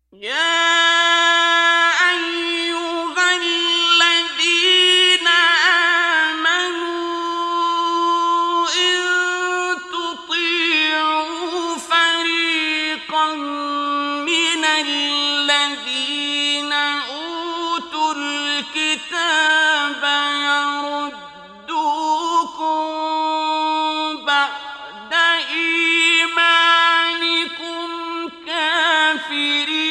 يا أيها الذين آمنوا إن تطيعوا فريقا من الذين أوتوا الكتاب يردوكم بعد إيمانكم كافرين